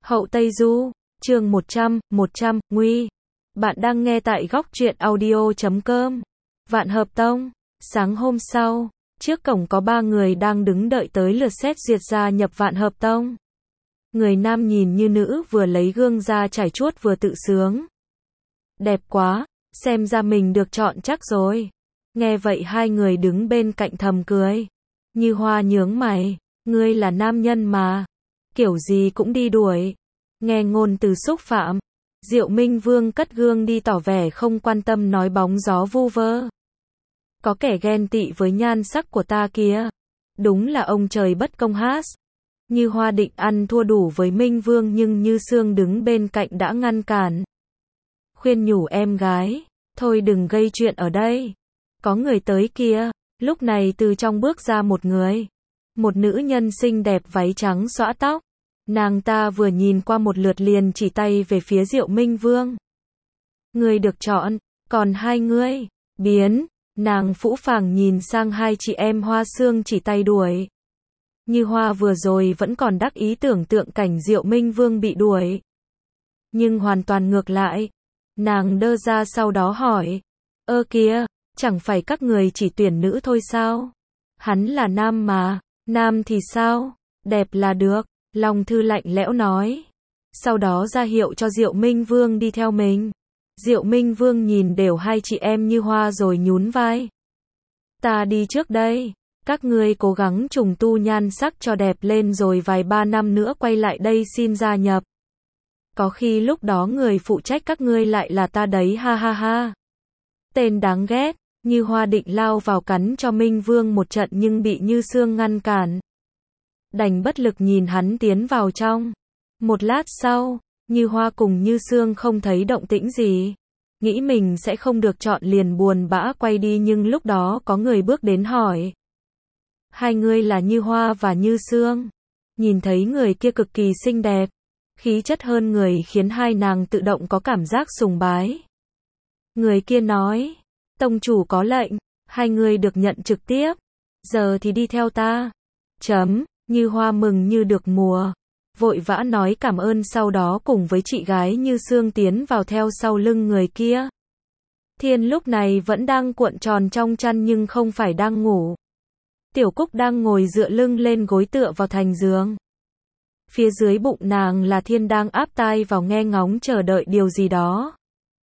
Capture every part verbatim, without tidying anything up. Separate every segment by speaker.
Speaker 1: Hậu Tây Du, chương một trăm, một trăm, Nguy. Bạn đang nghe tại góc truyện audio chấm com. Vạn Hợp Tông. Sáng hôm sau, trước cổng có ba người đang đứng đợi tới lượt xét duyệt gia nhập Vạn Hợp Tông. Người nam nhìn như nữ vừa lấy gương ra trải chuốt vừa tự sướng. Đẹp quá, xem ra mình được chọn chắc rồi. Nghe vậy hai người đứng bên cạnh thầm cười. Như Hoa nhướng mày, ngươi là nam nhân mà. Kiểu gì cũng đi đuổi. Nghe ngôn từ xúc phạm. Diệu Minh Vương cất gương đi tỏ vẻ không quan tâm nói bóng gió vu vơ. Có kẻ ghen tị với nhan sắc của ta kìa. Đúng là ông trời bất công hát. Như Hoa định ăn thua đủ với Minh Vương nhưng Như Sương đứng bên cạnh đã ngăn cản. Khuyên nhủ em gái, thôi đừng gây chuyện ở đây. Có người tới kìa. Lúc này từ trong bước ra một người. Một nữ nhân xinh đẹp váy trắng xõa tóc. Nàng ta vừa nhìn qua một lượt liền chỉ tay về phía Diệu Minh Vương. Người được chọn, còn hai ngươi, biến, nàng phũ phàng nhìn sang hai chị em Hoa Sương chỉ tay đuổi. Như Hoa vừa rồi vẫn còn đắc ý tưởng tượng cảnh Diệu Minh Vương bị đuổi. Nhưng hoàn toàn ngược lại. Nàng đơ ra sau đó hỏi. Ơ kìa, chẳng phải các người chỉ tuyển nữ thôi sao? Hắn là nam mà, nam thì sao? Đẹp là được. Long Thư lạnh lẽo nói. Sau đó ra hiệu cho Diệu Minh Vương đi theo mình. Diệu Minh Vương nhìn đều hai chị em Như Hoa rồi nhún vai. Ta đi trước đây. Các ngươi cố gắng trùng tu nhan sắc cho đẹp lên rồi vài ba năm nữa quay lại đây xin gia nhập. Có khi lúc đó người phụ trách các ngươi lại là ta đấy ha ha ha. Tên đáng ghét. Như Hoa định lao vào cắn cho Minh Vương một trận nhưng bị Như Sương ngăn cản. Đành bất lực nhìn hắn tiến vào trong. Một lát sau, Như Hoa cùng Như Sương không thấy động tĩnh gì. Nghĩ mình sẽ không được chọn liền buồn bã quay đi nhưng lúc đó có người bước đến hỏi. Hai người là Như Hoa và Như Sương. Nhìn thấy người kia cực kỳ xinh đẹp. Khí chất hơn người khiến hai nàng tự động có cảm giác sùng bái. Người kia nói. Tông chủ có lệnh. Hai người được nhận trực tiếp. Giờ thì đi theo ta. Chấm. Như Hoa mừng như được mùa. Vội vã nói cảm ơn sau đó cùng với chị gái Như Sương tiến vào theo sau lưng người kia. Thiên lúc này vẫn đang cuộn tròn trong chăn nhưng không phải đang ngủ. Tiểu Cúc đang ngồi dựa lưng lên gối tựa vào thành giường. Phía dưới bụng nàng là Thiên đang áp tai vào nghe ngóng chờ đợi điều gì đó.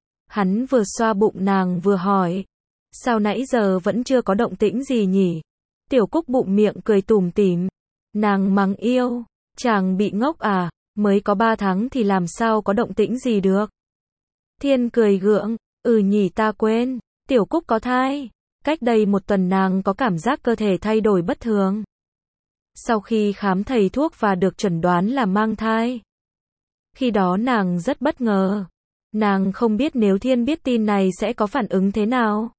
Speaker 1: Hắn vừa xoa bụng nàng vừa hỏi. Sao nãy giờ vẫn chưa có động tĩnh gì nhỉ? Tiểu Cúc bụng miệng cười tủm tỉm. Nàng mắng yêu, chàng bị ngốc à, mới có ba tháng thì làm sao có động tĩnh gì được. Thiên cười gượng, ừ nhỉ ta quên, Tiểu Cúc có thai. Cách đây một tuần nàng có cảm giác cơ thể thay đổi bất thường. Sau khi khám thầy thuốc và được chẩn đoán là mang thai. Khi đó nàng rất bất ngờ. Nàng không biết nếu Thiên biết tin này sẽ có phản ứng thế nào.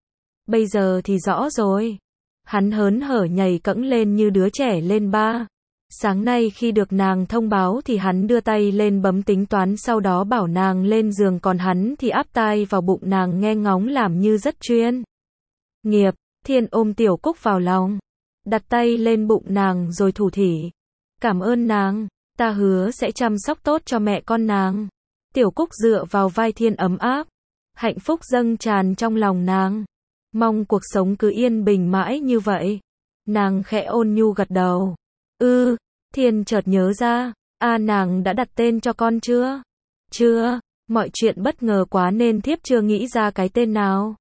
Speaker 1: Bây giờ thì rõ rồi. Hắn hớn hở nhảy cẫng lên như đứa trẻ lên ba. Sáng nay khi được nàng thông báo thì hắn đưa tay lên bấm tính toán sau đó bảo nàng lên giường còn hắn thì áp tai vào bụng nàng nghe ngóng làm như rất chuyên nghiệp. Thiên ôm Tiểu Cúc vào lòng. Đặt tay lên bụng nàng rồi thủ thỉ. Cảm ơn nàng, ta hứa sẽ chăm sóc tốt cho mẹ con nàng. Tiểu Cúc dựa vào vai Thiên ấm áp. Hạnh phúc dâng tràn trong lòng nàng. Mong cuộc sống cứ yên bình mãi như vậy. Nàng khẽ ôn nhu gật đầu. Ừ, Thiên chợt nhớ ra. À nàng đã đặt tên cho con chưa? Chưa, mọi chuyện bất ngờ quá nên thiếp chưa nghĩ ra cái tên nào.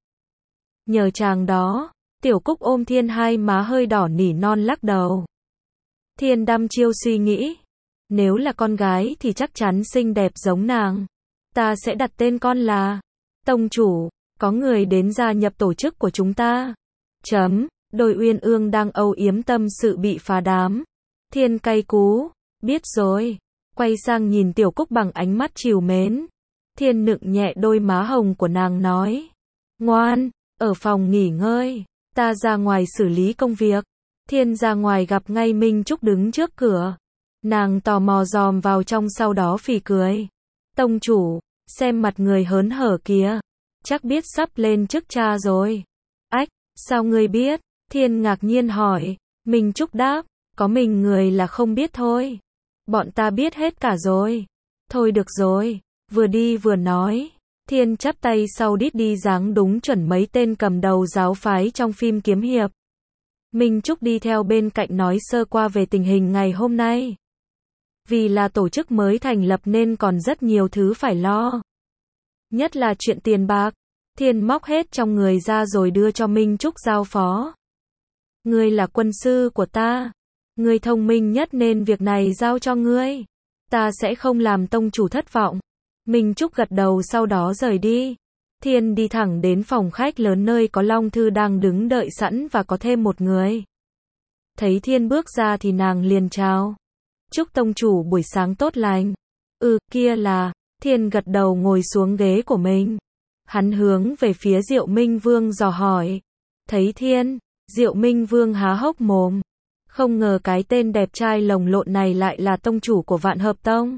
Speaker 1: Nhờ chàng đó. Tiểu Cúc ôm Thiên hai má hơi đỏ nỉ non lắc đầu. Thiên đăm chiêu suy nghĩ. Nếu là con gái thì chắc chắn xinh đẹp giống nàng. Ta sẽ đặt tên con là Tông chủ. Có người đến gia nhập tổ chức của chúng ta. Chấm, đôi uyên ương đang âu yếm tâm sự bị phá đám. Thiên cay cú, biết rồi. Quay sang nhìn Tiểu Cúc bằng ánh mắt trìu mến. Thiên nựng nhẹ đôi má hồng của nàng nói. Ngoan, ở phòng nghỉ ngơi. Ta ra ngoài xử lý công việc. Thiên ra ngoài gặp ngay Minh Trúc đứng trước cửa. Nàng tò mò dòm vào trong sau đó phì cười. Tông chủ, xem mặt người hớn hở kìa. Chắc biết sắp lên chức cha rồi. Ách, sao ngươi biết? Thiên ngạc nhiên hỏi. Minh Trúc đáp, có mình người là không biết thôi. Bọn ta biết hết cả rồi. Thôi được rồi. Vừa đi vừa nói. Thiên chắp tay sau đít đi dáng đúng chuẩn mấy tên cầm đầu giáo phái trong phim kiếm hiệp. Minh Trúc đi theo bên cạnh nói sơ qua về tình hình ngày hôm nay. Vì là tổ chức mới thành lập nên còn rất nhiều thứ phải lo. Nhất là chuyện tiền bạc. Thiên móc hết trong người ra rồi đưa cho Minh Trúc giao phó. Ngươi là quân sư của ta. Ngươi thông minh nhất nên việc này giao cho ngươi. Ta sẽ không làm tông chủ thất vọng. Minh Trúc gật đầu sau đó rời đi. Thiên đi thẳng đến phòng khách lớn nơi có Long Thư đang đứng đợi sẵn và có thêm một người. Thấy Thiên bước ra thì nàng liền chào. Chúc tông chủ buổi sáng tốt lành. Ừ, kia là. Thiên gật đầu ngồi xuống ghế của mình. Hắn hướng về phía Diệu Minh Vương dò hỏi. Thấy Thiên, Diệu Minh Vương há hốc mồm. Không ngờ cái tên đẹp trai lồng lộn này lại là tông chủ của Vạn Hợp Tông.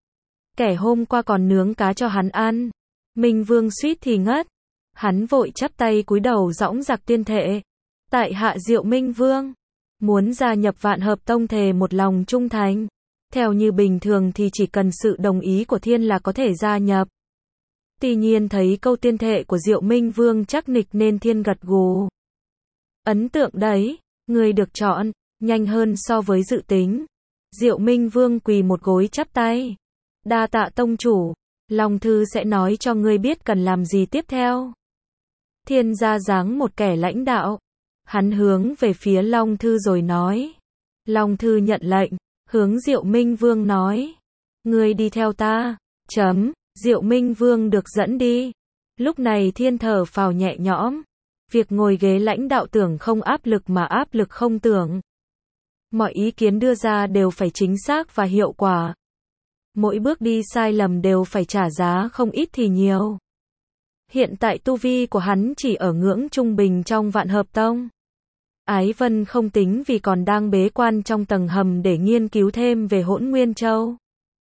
Speaker 1: Kẻ hôm qua còn nướng cá cho hắn ăn. Minh Vương suýt thì ngất. Hắn vội chắp tay cúi đầu dõng dạc tuyên thệ. Tại hạ Diệu Minh Vương. Muốn gia nhập Vạn Hợp Tông thề một lòng trung thành. Theo như bình thường thì chỉ cần sự đồng ý của Thiên là có thể gia nhập. Tuy nhiên thấy câu tuyên thệ của Diệu Minh Vương chắc nịch nên Thiên gật gù. Ấn tượng đấy, người được chọn, nhanh hơn so với dự tính. Diệu Minh Vương quỳ một gối chắp tay. Đa tạ tông chủ, Long Thư sẽ nói cho ngươi biết cần làm gì tiếp theo. Thiên ra dáng một kẻ lãnh đạo. Hắn hướng về phía Long Thư rồi nói. Long Thư nhận lệnh, hướng Diệu Minh Vương nói. Ngươi đi theo ta. Chấm, Diệu Minh Vương được dẫn đi. Lúc này Thiên thở phào nhẹ nhõm. Việc ngồi ghế lãnh đạo tưởng không áp lực mà áp lực không tưởng. Mọi ý kiến đưa ra đều phải chính xác và hiệu quả. Mỗi bước đi sai lầm đều phải trả giá không ít thì nhiều. Hiện tại tu vi của hắn chỉ ở ngưỡng trung bình trong Vạn Hợp Tông. Ái Vân không tính vì còn đang bế quan trong tầng hầm để nghiên cứu thêm về Hỗn Nguyên Châu.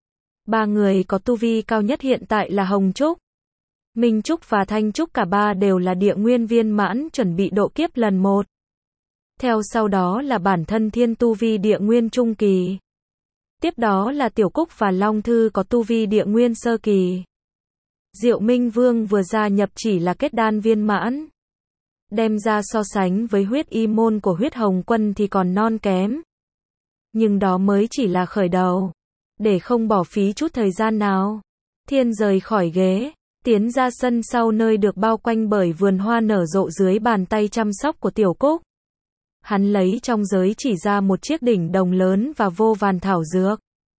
Speaker 1: Ba người có tu vi cao nhất hiện tại là Hồng Trúc, Minh Trúc và Thanh Trúc, cả ba đều là địa nguyên viên mãn chuẩn bị độ kiếp lần một. Theo sau đó là bản thân Thiên tu vi địa nguyên trung kỳ. Tiếp đó là Tiểu Cúc và Long Thư có tu vi địa nguyên sơ kỳ. Diệu Minh Vương vừa gia nhập chỉ là kết đan viên mãn. Đem ra so sánh với huyết y môn của huyết hồng quân thì còn non kém. Nhưng đó mới chỉ là khởi đầu. Để không bỏ phí chút thời gian nào, Thiên rời khỏi ghế, tiến ra sân sau nơi được bao quanh bởi vườn hoa nở rộ dưới bàn tay chăm sóc của Tiểu Cúc. Hắn lấy trong giới chỉ ra một chiếc đỉnh đồng lớn và vô vàn thảo dược.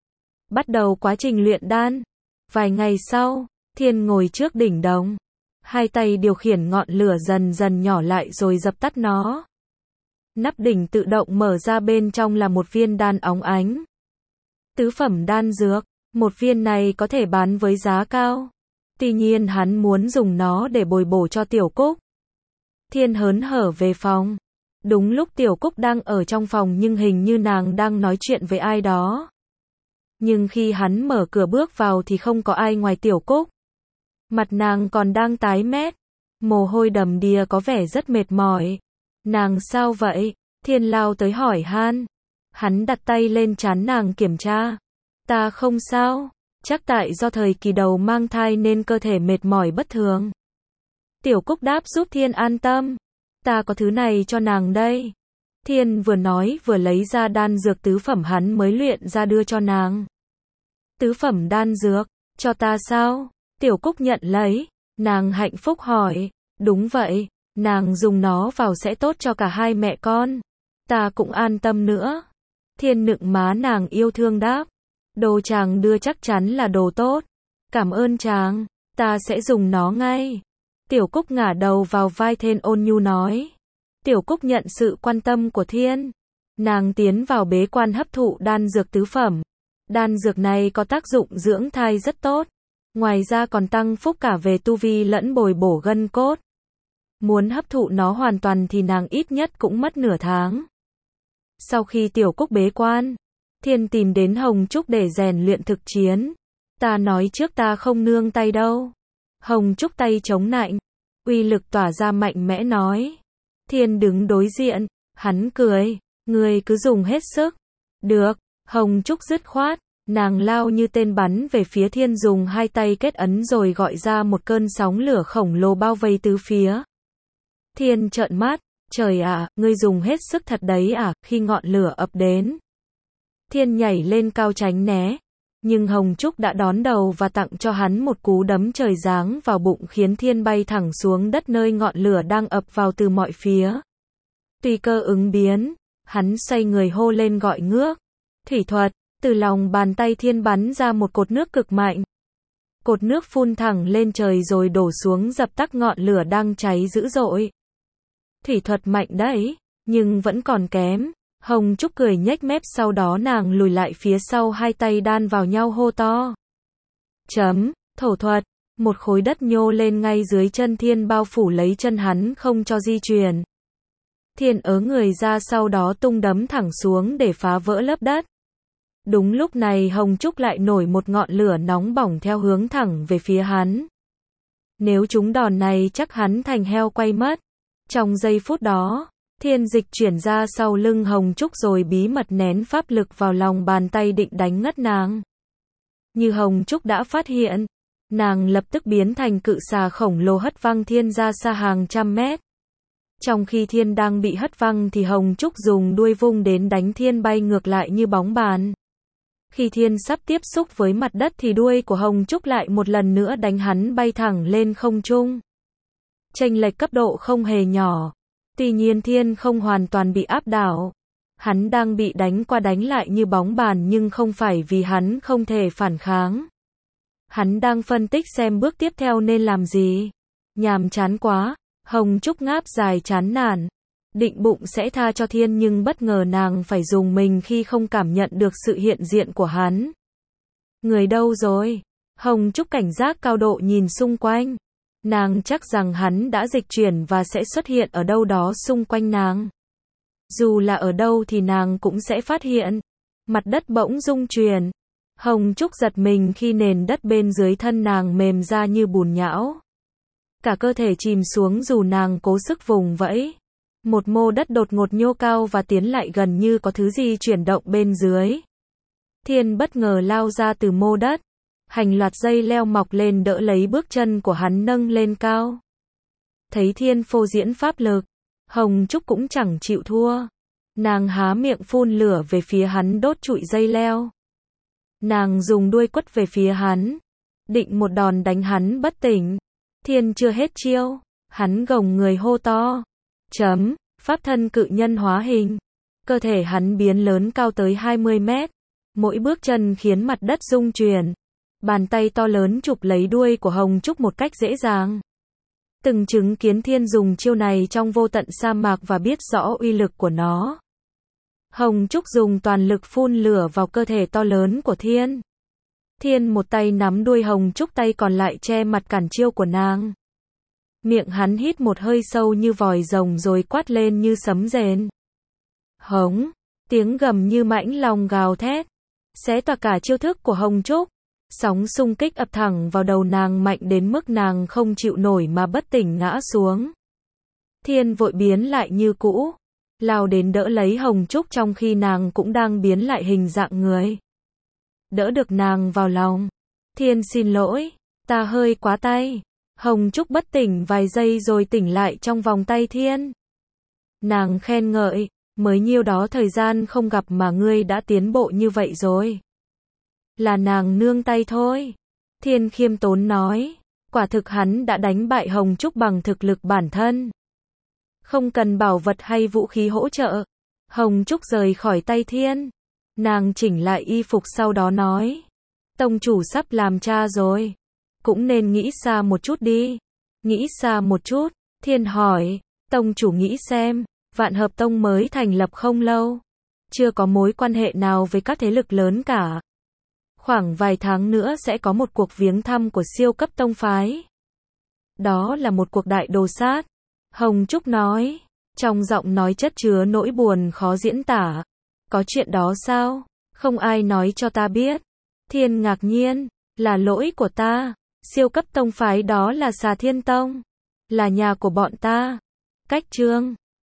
Speaker 1: Bắt đầu quá trình luyện đan. Vài ngày sau, Thiên ngồi trước đỉnh đồng. Hai tay điều khiển ngọn lửa dần dần nhỏ lại rồi dập tắt nó. Nắp đỉnh tự động mở ra, bên trong là một viên đan óng ánh. Tứ phẩm đan dược, một viên này có thể bán với giá cao. Tuy nhiên hắn muốn dùng nó để bồi bổ cho Tiểu Cúc. Thiên hớn hở về phòng. Đúng lúc Tiểu Cúc đang ở trong phòng nhưng hình như nàng đang nói chuyện với ai đó. Nhưng khi hắn mở cửa bước vào thì không có ai ngoài Tiểu Cúc. Mặt nàng còn đang tái mét, mồ hôi đầm đìa có vẻ rất mệt mỏi. Nàng sao vậy? Thiên lao tới hỏi han. Hắn đặt tay lên trán nàng kiểm tra. Ta không sao, chắc tại do thời kỳ đầu mang thai nên cơ thể mệt mỏi bất thường. Tiểu Cúc đáp giúp Thiên an tâm. Ta có thứ này cho nàng đây. Thiên vừa nói vừa lấy ra đan dược tứ phẩm hắn mới luyện ra đưa cho nàng. Tứ phẩm đan dược, cho ta sao? Tiểu Cúc nhận lấy. Nàng hạnh phúc hỏi. Đúng vậy, nàng dùng nó vào sẽ tốt cho cả hai mẹ con. Ta cũng an tâm nữa. Thiên nựng má nàng yêu thương đáp. Đồ chàng đưa chắc chắn là đồ tốt. Cảm ơn chàng, ta sẽ dùng nó ngay. Tiểu Cúc ngả đầu vào vai Thiên ôn nhu nói. Tiểu Cúc nhận sự quan tâm của Thiên. Nàng tiến vào bế quan hấp thụ đan dược tứ phẩm. Đan dược này có tác dụng dưỡng thai rất tốt. Ngoài ra còn tăng phúc cả về tu vi lẫn bồi bổ gân cốt. Muốn hấp thụ nó hoàn toàn thì nàng ít nhất cũng mất nửa tháng. Sau khi Tiểu Cúc bế quan, Thiên tìm đến Hồng Trúc để rèn luyện thực chiến. Ta nói trước ta không nương tay đâu. Hồng Trúc tay chống nạnh, uy lực tỏa ra mạnh mẽ nói. Thiên đứng đối diện, hắn cười, ngươi cứ dùng hết sức. Được, Hồng Trúc dứt khoát, Nàng lao như tên bắn về phía Thiên, dùng hai tay kết ấn rồi gọi ra một cơn sóng lửa khổng lồ bao vây tứ phía. Thiên trợn mắt, trời ạ, ngươi dùng hết sức thật đấy à, khi ngọn lửa ập đến. Thiên nhảy lên cao tránh né, nhưng Hồng Trúc đã đón đầu và tặng cho hắn một cú đấm trời giáng vào bụng khiến Thiên bay thẳng xuống đất nơi ngọn lửa đang ập vào từ mọi phía. Tùy cơ ứng biến, hắn xoay người hô lên gọi ngước. Thủy thuật, từ lòng bàn tay Thiên bắn ra một cột nước cực mạnh. Cột nước phun thẳng lên trời rồi đổ xuống dập tắt ngọn lửa đang cháy dữ dội. Thủy thuật mạnh đấy, nhưng vẫn còn kém. Hồng Trúc cười nhếch mép, sau đó nàng lùi lại phía sau, hai tay đan vào nhau hô to. Chấm, thổ thuật, một khối đất nhô lên ngay dưới chân Thiên bao phủ lấy chân hắn không cho di chuyển. Thiên ớ người ra, sau đó tung đấm thẳng xuống để phá vỡ lớp đất. Đúng lúc này Hồng Trúc lại nổi một ngọn lửa nóng bỏng theo hướng thẳng về phía hắn. Nếu trúng đòn này chắc hắn thành heo quay mất. Trong giây phút đó, Thiên dịch chuyển ra sau lưng Hồng Trúc rồi bí mật nén pháp lực vào lòng bàn tay định đánh ngất nàng. Như Hồng Trúc đã phát hiện, nàng lập tức biến thành cự xà khổng lồ hất văng Thiên ra xa hàng trăm mét. Trong khi Thiên đang bị hất văng thì Hồng Trúc dùng đuôi vung đến đánh Thiên bay ngược lại như bóng bàn. Khi Thiên sắp tiếp xúc với mặt đất thì đuôi của Hồng Trúc lại một lần nữa đánh hắn bay thẳng lên không trung. Chênh lệch cấp độ không hề nhỏ. Tuy nhiên Thiên không hoàn toàn bị áp đảo. Hắn đang bị đánh qua đánh lại như bóng bàn nhưng không phải vì hắn không thể phản kháng. Hắn đang phân tích xem bước tiếp theo nên làm gì. Nhàm chán quá, Hồng Trúc ngáp dài chán nản. Định bụng sẽ tha cho Thiên nhưng bất ngờ nàng phải dùng mình khi không cảm nhận được sự hiện diện của hắn. Người đâu rồi? Hồng Trúc cảnh giác cao độ nhìn xung quanh. Nàng chắc rằng hắn đã dịch chuyển và sẽ xuất hiện ở đâu đó xung quanh nàng. Dù là ở đâu thì nàng cũng sẽ phát hiện. Mặt đất bỗng rung chuyển. Hồng Trúc giật mình khi nền đất bên dưới thân nàng mềm ra như bùn nhão. Cả cơ thể chìm xuống dù nàng cố sức vùng vẫy. Một mô đất đột ngột nhô cao và tiến lại gần như có thứ gì chuyển động bên dưới. Thiên bất ngờ lao ra từ mô đất. Hành loạt dây leo mọc lên đỡ lấy bước chân của hắn nâng lên cao. Thấy Thiên phô diễn pháp lực, Hồng Trúc cũng chẳng chịu thua. Nàng há miệng phun lửa về phía hắn đốt trụi dây leo. Nàng dùng đuôi quất về phía hắn, định một đòn đánh hắn bất tỉnh. Thiên chưa hết chiêu, hắn gồng người hô to. Chấm, pháp thân cự nhân hóa hình. Cơ thể hắn biến lớn cao tới hai mươi mét. Mỗi bước chân khiến mặt đất rung chuyển. Bàn tay to lớn chụp lấy đuôi của Hồng Trúc một cách dễ dàng. Từng chứng kiến Thiên dùng chiêu này trong vô tận sa mạc và biết rõ uy lực của nó. Hồng Trúc dùng toàn lực phun lửa vào cơ thể to lớn của Thiên. Thiên một tay nắm đuôi Hồng Trúc, tay còn lại che mặt cản chiêu của nàng. Miệng hắn hít một hơi sâu như vòi rồng rồi quát lên như sấm rền. Hống, tiếng gầm như mãnh long gào thét, xé toạc cả chiêu thức của Hồng Trúc. Sóng xung kích ập thẳng vào đầu nàng mạnh đến mức nàng không chịu nổi mà bất tỉnh ngã xuống. Thiên vội biến lại như cũ, lao đến đỡ lấy Hồng Trúc trong khi nàng cũng đang biến lại hình dạng người. Đỡ được nàng vào lòng. Thiên xin lỗi, ta hơi quá tay. Hồng Trúc bất tỉnh vài giây rồi tỉnh lại trong vòng tay Thiên. Nàng khen ngợi, mới nhiêu đó thời gian không gặp mà ngươi đã tiến bộ như vậy rồi. Là nàng nương tay thôi. Thiên khiêm tốn nói, quả thực hắn đã đánh bại Hồng Trúc bằng thực lực bản thân. Không cần bảo vật hay vũ khí hỗ trợ. Hồng Trúc rời khỏi tay Thiên. Nàng chỉnh lại y phục sau đó nói, tông chủ sắp làm cha rồi. Cũng nên nghĩ xa một chút đi. Nghĩ xa một chút. Thiên hỏi, tông chủ nghĩ xem, Vạn Hợp Tông mới thành lập không lâu. Chưa có mối quan hệ nào với các thế lực lớn cả. Khoảng vài tháng nữa sẽ có một cuộc viếng thăm của siêu cấp tông phái. Đó là một cuộc đại đồ sát. Hồng Trúc nói, trong giọng nói chất chứa nỗi buồn khó diễn tả. Có chuyện đó sao? Không ai nói cho ta biết. Thiên ngạc nhiên, là lỗi của ta. Siêu cấp tông phái đó là Xà Thiên Tông. Là nhà của bọn ta. Cách chương